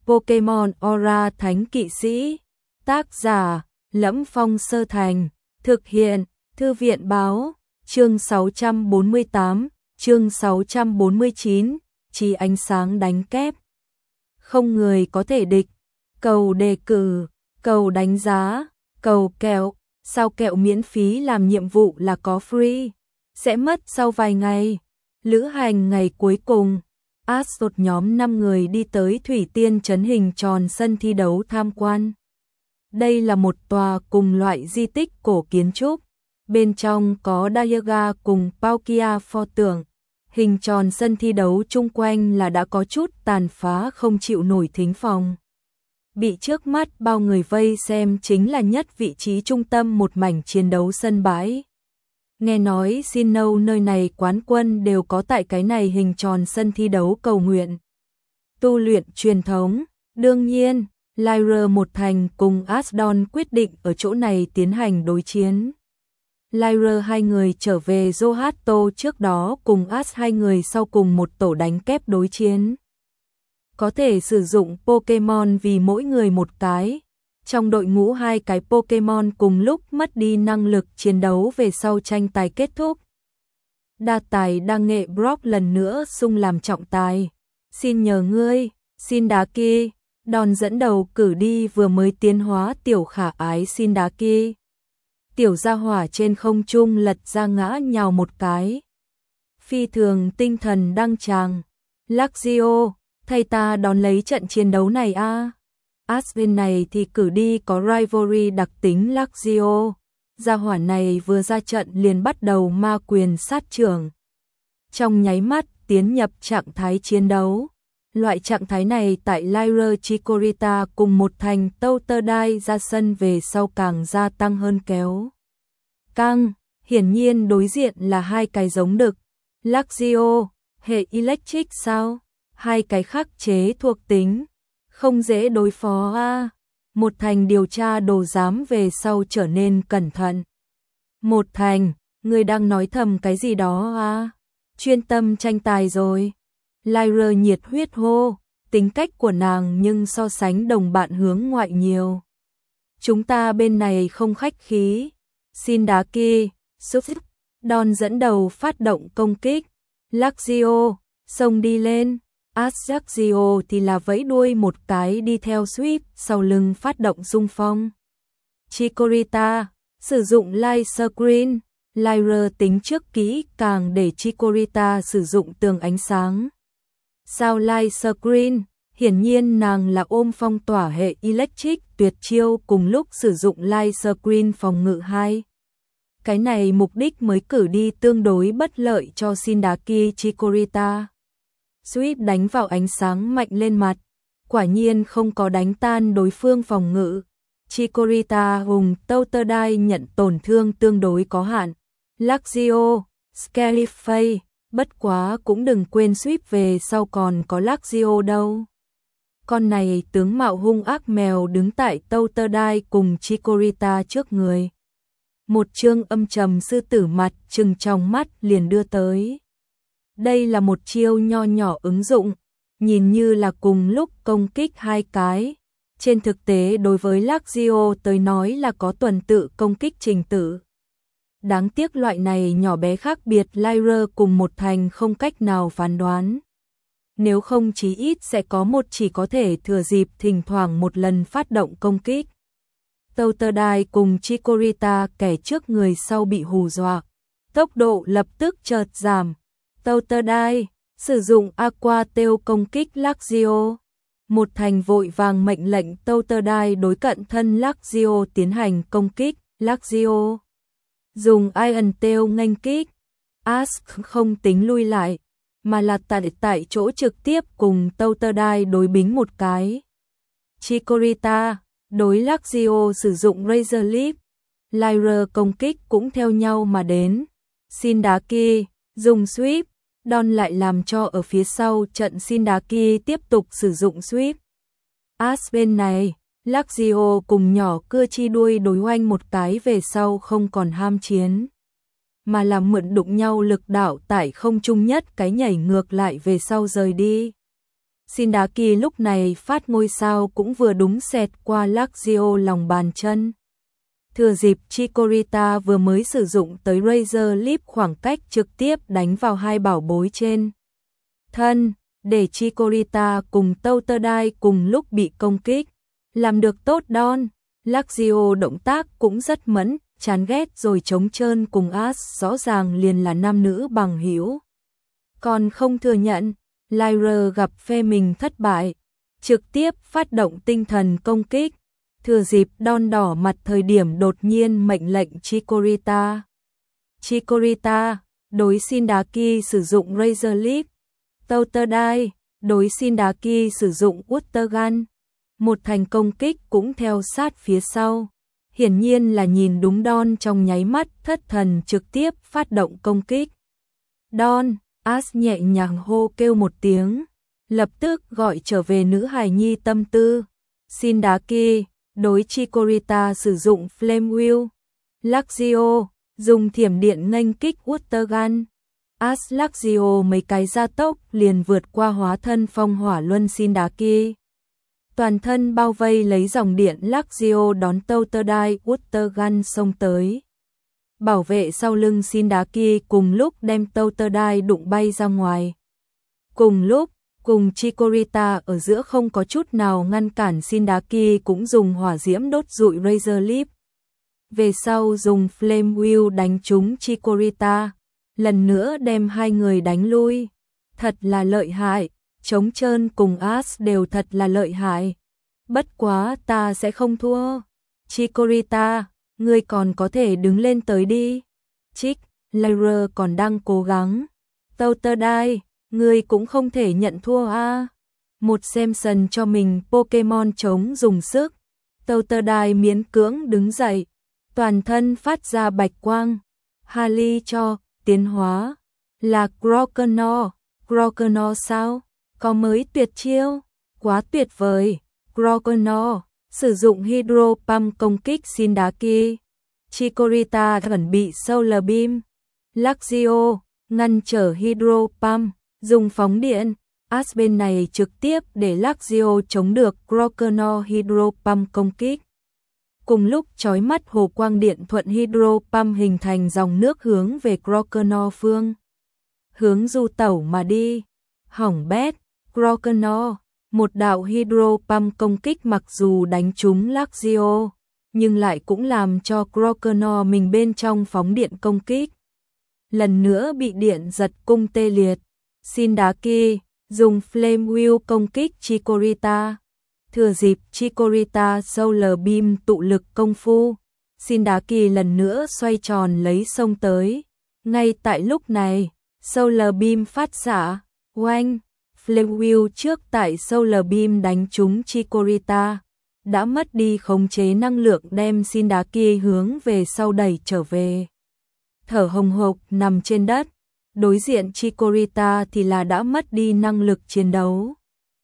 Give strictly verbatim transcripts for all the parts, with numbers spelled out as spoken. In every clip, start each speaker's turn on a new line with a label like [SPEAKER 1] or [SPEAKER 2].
[SPEAKER 1] Pokemon Aura Thánh Kỵ Sĩ. Tác giả: Lẫm Phong Sơ Thành. Thực hiện: Thư viện báo. Chương sáu trăm bốn mươi tám, chương sáu trăm bốn mươi chín, Chi ánh sáng đánh kép. Không người có thể địch. Cầu đề cử, cầu đánh giá, cầu kẹo. Sao kẹo miễn phí làm nhiệm vụ là có free. Sẽ mất sau vài ngày. Lữ hành ngày cuối cùng. Astros nhóm năm người đi tới Thủy Tiên trấn hình tròn sân thi đấu tham quan. Đây là một tòa cùng loại di tích cổ kiến trúc. Bên trong có Dialga cùng Palkia pho tượng. Hình tròn sân thi đấu chung quanh là đã có chút tàn phá không chịu nổi thính phòng. Bị trước mắt bao người vây xem chính là nhất vị trí trung tâm một mảnh chiến đấu sân bãi. Nghe nói Sinnoh nơi này quán quân đều có tại cái này hình tròn sân thi đấu cầu nguyện. Tu luyện truyền thống, đương nhiên, Lyra một thành cùng Asdon quyết định ở chỗ này tiến hành đối chiến. Lyra hai người trở về Johto trước đó cùng As hai người sau cùng một tổ đánh kép đối chiến. Có thể sử dụng Pokemon vì mỗi người một cái. Trong đội ngũ hai cái Pokemon cùng lúc mất đi năng lực chiến đấu về sau tranh tài kết thúc. Đa tài đăng nghệ Brock lần nữa xung làm trọng tài. Xin nhờ ngươi, xin đá kia. Đòn dẫn đầu cử đi vừa mới tiến hóa tiểu khả ái xin đá kia. Tiểu gia hỏa trên không trung lật ra ngã nhào một cái. Phi thường tinh thần đăng tràng. Luxio, thay ta đón lấy trận chiến đấu này a. À. Aspen này thì cử đi có rivalry đặc tính Luxio. Gia hỏa này vừa ra trận liền bắt đầu ma quyền sát trưởng. Trong nháy mắt tiến nhập trạng thái chiến đấu. Loại trạng thái này tại Lyra Chikorita cùng một thành Totodile ra sân về sau càng gia tăng hơn kéo. Căng, hiển nhiên đối diện là hai cái giống đực. Luxio, hệ electric sao? Hai cái khắc chế thuộc tính. Không dễ đối phó a. À. Một thành điều tra đồ giám về sau trở nên cẩn thận. Một thành, người đang nói thầm cái gì đó a. À. Chuyên tâm tranh tài rồi. Lyra nhiệt huyết hô, tính cách của nàng nhưng so sánh đồng bạn hướng ngoại nhiều. Chúng ta bên này không khách khí. Xin đá kia, xúc xúc. Đòn dẫn đầu phát động công kích. Luxio, xông đi lên. Asjaxio thì là vẫy đuôi một cái đi theo sweep, sau lưng phát động xung phong. Chikorita, sử dụng Light Screen. Lyra tính trước kỹ càng để Chikorita sử dụng tường ánh sáng. Sao Light Screen, hiển nhiên nàng là ôm phong tỏa hệ electric tuyệt chiêu cùng lúc sử dụng Light Screen phòng ngự hai. Cái này mục đích mới cử đi tương đối bất lợi cho Sindaki Chikorita. Sweep đánh vào ánh sáng mạnh lên mặt, quả nhiên không có đánh tan đối phương phòng ngự. Chikorita hùng Totodile nhận tổn thương tương đối có hạn. Luxio, Scalifay, bất quá cũng đừng quên Sweep về sau còn có Luxio đâu. Con này tướng mạo hung ác mèo đứng tại Totodile cùng Chikorita trước người. Một chương âm trầm sư tử mặt trừng trong mắt liền đưa tới. Đây là một chiêu nho nhỏ ứng dụng, nhìn như là cùng lúc công kích hai cái. Trên thực tế đối với Luxio tới nói là có tuần tự công kích trình tự. Đáng tiếc loại này nhỏ bé khác biệt Lyra cùng một thành không cách nào phán đoán. Nếu không chí ít sẽ có một chỉ có thể thừa dịp thỉnh thoảng một lần phát động công kích. Totodile cùng Chikorita kẻ trước người sau bị hù dọa. Tốc độ lập tức chợt giảm. Totodile, sử dụng Aqua Tail công kích Luxio. Một thành vội vàng mệnh lệnh Totodile đối cận thân Luxio tiến hành công kích. Luxio dùng Iron Tail nghênh kích. Ash không tính lui lại, mà là tại tại chỗ trực tiếp cùng Totodile đối bính một cái. Chikorita đối Luxio sử dụng Razor Leaf. Lyra công kích cũng theo nhau mà đến. Sindaki dùng Sweep, đòn lại làm cho ở phía sau trận Sindaki tiếp tục sử dụng Sweep. As bên này, Luxio cùng nhỏ cưa chi đuôi đối oanh một cái về sau không còn ham chiến, mà là mượn đụng nhau lực đạo tại không trung nhất cái nhảy ngược lại về sau rời đi. Shindaki lúc này phát ngôi sao cũng vừa đúng xẹt qua Luxio lòng bàn chân. Thừa dịp Chikorita vừa mới sử dụng tới Razor Leaf khoảng cách trực tiếp đánh vào hai bảo bối trên thân, để Chikorita cùng Totodile cùng lúc bị công kích. Làm được tốt Don, Luxio động tác cũng rất mẫn, chán ghét rồi trống trơn cùng Ash rõ ràng liền là nam nữ bằng hữu. Còn không thừa nhận, Lyra gặp phe mình thất bại, trực tiếp phát động tinh thần công kích. Thừa dịp Don đỏ mặt thời điểm đột nhiên mệnh lệnh Chikorita. Chikorita, đối Shindaki sử dụng Razor Leaf. Totodile, đối Shindaki sử dụng Water Gun. Một thành công kích cũng theo sát phía sau. Hiển nhiên là nhìn đúng Don trong nháy mắt thất thần trực tiếp phát động công kích. Don, Ash nhẹ nhàng hô kêu một tiếng, lập tức gọi trở về nữ hài nhi tâm tư. Shindaki, đối Chikorita sử dụng Flame Wheel. Luxio, dùng thiểm điện nghênh kích Water Gun. Ash Luxio mấy cái gia tốc liền vượt qua hóa thân phong hỏa luân Shindaki. Toàn thân bao vây lấy dòng điện Luxio đón Totodile Water Gun xông tới. Bảo vệ sau lưng Shindaki cùng lúc đem Totodile đụng bay ra ngoài. Cùng lúc, cùng Chikorita ở giữa không có chút nào ngăn cản, Shindaki cũng dùng hỏa diễm đốt rụi Razor Leaf. Về sau dùng Flame Wheel đánh trúng Chikorita, lần nữa đem hai người đánh lui. Thật là lợi hại, trống trơn cùng Ash đều thật là lợi hại. Bất quá ta sẽ không thua. Chikorita, ngươi còn có thể đứng lên tới đi. Chích, Lyra còn đang cố gắng. Totodile, ngươi cũng không thể nhận thua a. À. Một xem sần cho mình Pokemon chống dùng sức. Totodile miễn cưỡng đứng dậy, toàn thân phát ra bạch quang. Harley cho tiến hóa là Croconaw. Croconaw sao? Có mới tuyệt chiêu, quá tuyệt vời. Croconaw sử dụng Hydro Pump công kích Shindaki. Chikorita chuẩn bị Solar Beam. Luxio ngăn trở Hydro Pump, dùng phóng điện. Ash bên này trực tiếp để Luxio chống được Croconaw Hydro Pump công kích. Cùng lúc chói mắt hồ quang điện thuận Hydro Pump hình thành dòng nước hướng về Croconaw phương hướng du tẩu mà đi. Hỏng bét, Croconaw, một đạo Hydro Pump công kích mặc dù đánh trúng Luxio, nhưng lại cũng làm cho Croconaw mình bên trong phóng điện công kích. Lần nữa bị điện giật cung tê liệt. Shindaki dùng Flame Wheel công kích Chikorita. Thừa dịp Chikorita Solar Beam tụ lực công phu, Shindaki lần nữa xoay tròn lấy xông tới. Ngay tại lúc này, Solar Beam phát xạ, oanh, Flame Wheel trước tại Solar Beam đánh trúng Chikorita, đã mất đi khống chế năng lượng đem Shindaki hướng về sau đẩy trở về. Thở hồng hộc nằm trên đất, đối diện Chikorita thì là đã mất đi năng lực chiến đấu.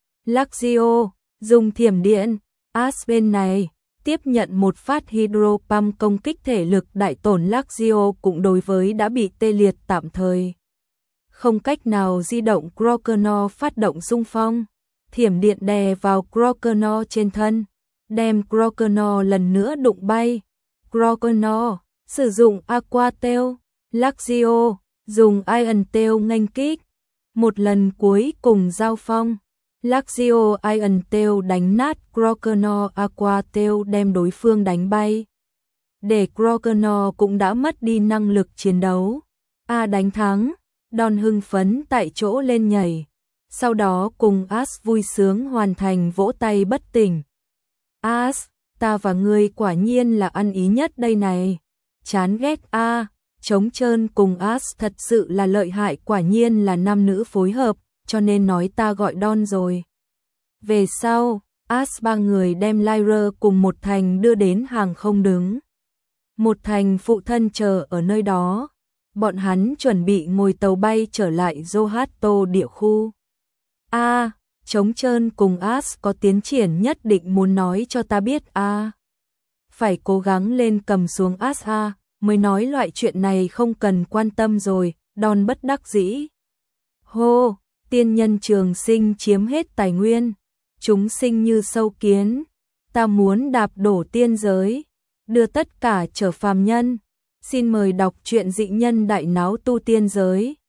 [SPEAKER 1] Luxio dùng thiểm điện, Ash bên này tiếp nhận một phát Hydro Pump công kích thể lực đại tổn. Luxio cũng đối với đã bị tê liệt tạm thời không cách nào di động Croconaw phát động xung phong, thiểm điện đè vào Croconaw trên thân, đem Croconaw lần nữa đụng bay. Croconaw sử dụng Aqua Tail, Luxio dùng Iron Tail nghênh kích. Một lần cuối cùng giao phong, Luxio Iron Tail đánh nát Croconaw, Aqua Tail đem đối phương đánh bay. Để Croconaw cũng đã mất đi năng lực chiến đấu. A đánh thắng, Don hưng phấn tại chỗ lên nhảy. Sau đó cùng Ash vui sướng hoàn thành vỗ tay bất tỉnh. Ash, ta và ngươi quả nhiên là ăn ý nhất đây này. Chán ghét a, trống trơn cùng Ash thật sự là lợi hại, quả nhiên là nam nữ phối hợp, cho nên nói ta gọi Don rồi. Về sau, Ash ba người đem Lyra cùng một thành đưa đến hàng không đứng. Một thành phụ thân chờ ở nơi đó. Bọn hắn chuẩn bị ngồi tàu bay trở lại Johto địa khu. A, à, trống trơn cùng Ash có tiến triển nhất định muốn nói cho ta biết a. À. Phải cố gắng lên cầm xuống Ash a, à, mới nói loại chuyện này không cần quan tâm rồi, Don bất đắc dĩ. Hô, tiên nhân trường sinh chiếm hết tài nguyên, chúng sinh như sâu kiến, ta muốn đạp đổ tiên giới, đưa tất cả trở phàm nhân. Xin mời đọc truyện Dị Nhân Đại Náo Tu Tiên Giới.